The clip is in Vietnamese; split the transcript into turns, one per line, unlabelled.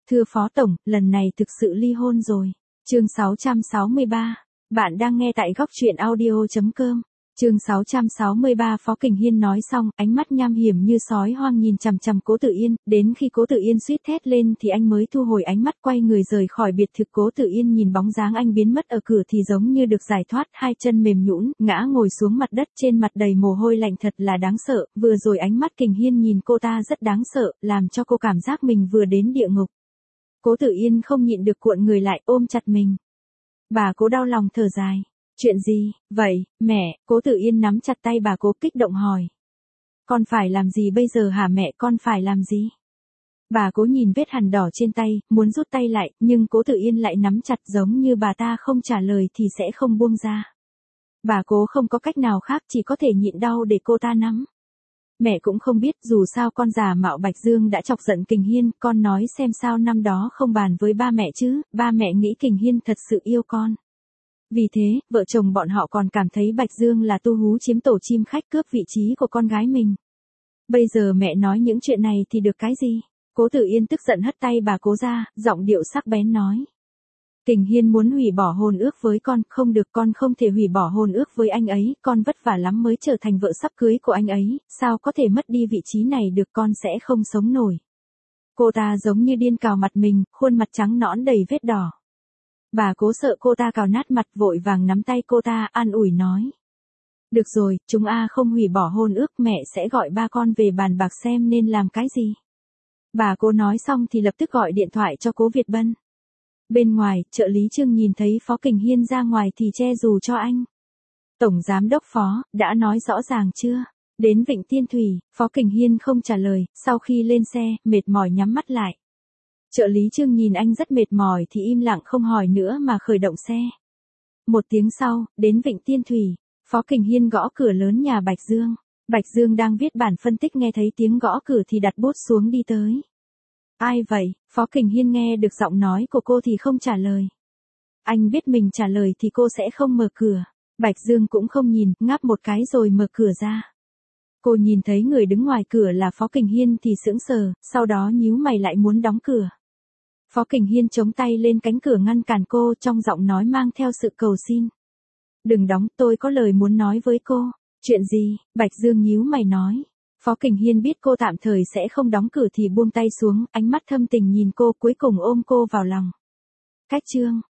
Thưa Phó Tổng, lần này thực sự ly hôn rồi. Chương 663. Bạn đang nghe tại góc truyện audio.com. Chương 663. Phó Kình Hiên nói xong, ánh mắt nham hiểm như sói hoang nhìn chằm chằm Cố Tử Yên, đến khi Cố Tử Yên suýt thét lên thì anh mới thu hồi ánh mắt, quay người rời khỏi biệt thự. Cố Tử Yên nhìn bóng dáng anh biến mất ở cửa thì giống như được giải thoát, hai chân mềm nhũn, ngã ngồi xuống mặt đất, trên mặt đầy mồ hôi lạnh, thật là đáng sợ. Vừa rồi ánh mắt Kình Hiên nhìn cô ta rất đáng sợ, làm cho cô cảm giác mình vừa đến địa ngục. Cố Tử Yên không nhịn được cuộn người lại ôm chặt mình. Bà Cố đau lòng thở dài. Chuyện gì, vậy, mẹ? Cố Tử Yên nắm chặt tay bà Cố kích động hỏi. Con phải làm gì bây giờ hả mẹ, con phải làm gì? Bà Cố nhìn vết hằn đỏ trên tay, muốn rút tay lại, nhưng Cố Tử Yên lại nắm chặt giống như bà ta không trả lời thì sẽ không buông ra. Bà Cố không có cách nào khác, chỉ có thể nhịn đau để cô ta nắm. Mẹ cũng không biết, dù sao con già mạo Bạch Dương đã chọc giận Kình Hiên, con nói xem sao năm đó không bàn với ba mẹ chứ, ba mẹ nghĩ Kình Hiên thật sự yêu con. Vì thế, vợ chồng bọn họ còn cảm thấy Bạch Dương là tu hú chiếm tổ chim khách, cướp vị trí của con gái mình. Bây giờ mẹ nói những chuyện này thì được cái gì? Cố Tử Yên tức giận hất tay bà Cố ra, giọng điệu sắc bén nói. Kình Hiên muốn hủy bỏ hôn ước với con, không được, con không thể hủy bỏ hôn ước với anh ấy, con vất vả lắm mới trở thành vợ sắp cưới của anh ấy, sao có thể mất đi vị trí này được, con sẽ không sống nổi. Cô ta giống như điên cào mặt mình, khuôn mặt trắng nõn đầy vết đỏ. Bà Cố sợ cô ta cào nát mặt, vội vàng nắm tay cô ta, an ủi nói. Được rồi, chúng không hủy bỏ hôn ước, mẹ sẽ gọi ba con về bàn bạc xem nên làm cái gì. Bà Cố nói xong thì lập tức gọi điện thoại cho Cố Việt Bân. Bên ngoài, trợ lý Trương nhìn thấy Phó Kình Hiên ra ngoài thì che dù cho anh. Tổng giám đốc Phó, đã nói rõ ràng chưa? Đến Vịnh Tiên Thủy, Phó Kình Hiên không trả lời, sau khi lên xe, mệt mỏi nhắm mắt lại. Trợ lý Trương nhìn anh rất mệt mỏi thì im lặng không hỏi nữa mà khởi động xe. Một tiếng sau, đến Vịnh Tiên Thủy, Phó Kình Hiên gõ cửa lớn nhà Bạch Dương. Bạch Dương đang viết bản phân tích, nghe thấy tiếng gõ cửa thì đặt bút xuống đi tới. Ai vậy? Phó Kình Hiên nghe được giọng nói của cô thì không trả lời. Anh biết mình trả lời thì cô sẽ không mở cửa. Bạch Dương cũng không nhìn, ngáp một cái rồi mở cửa ra. Cô nhìn thấy người đứng ngoài cửa là Phó Kình Hiên thì sững sờ, sau đó nhíu mày lại muốn đóng cửa. Phó Kình Hiên chống tay lên cánh cửa ngăn cản cô, trong giọng nói mang theo sự cầu xin. Đừng đóng, tôi có lời muốn nói với cô. Chuyện gì? Bạch Dương nhíu mày nói. Phó Kình Hiên biết cô tạm thời sẽ không đóng cửa thì buông tay xuống, ánh mắt thâm tình nhìn cô, cuối cùng ôm cô vào lòng. Cách chương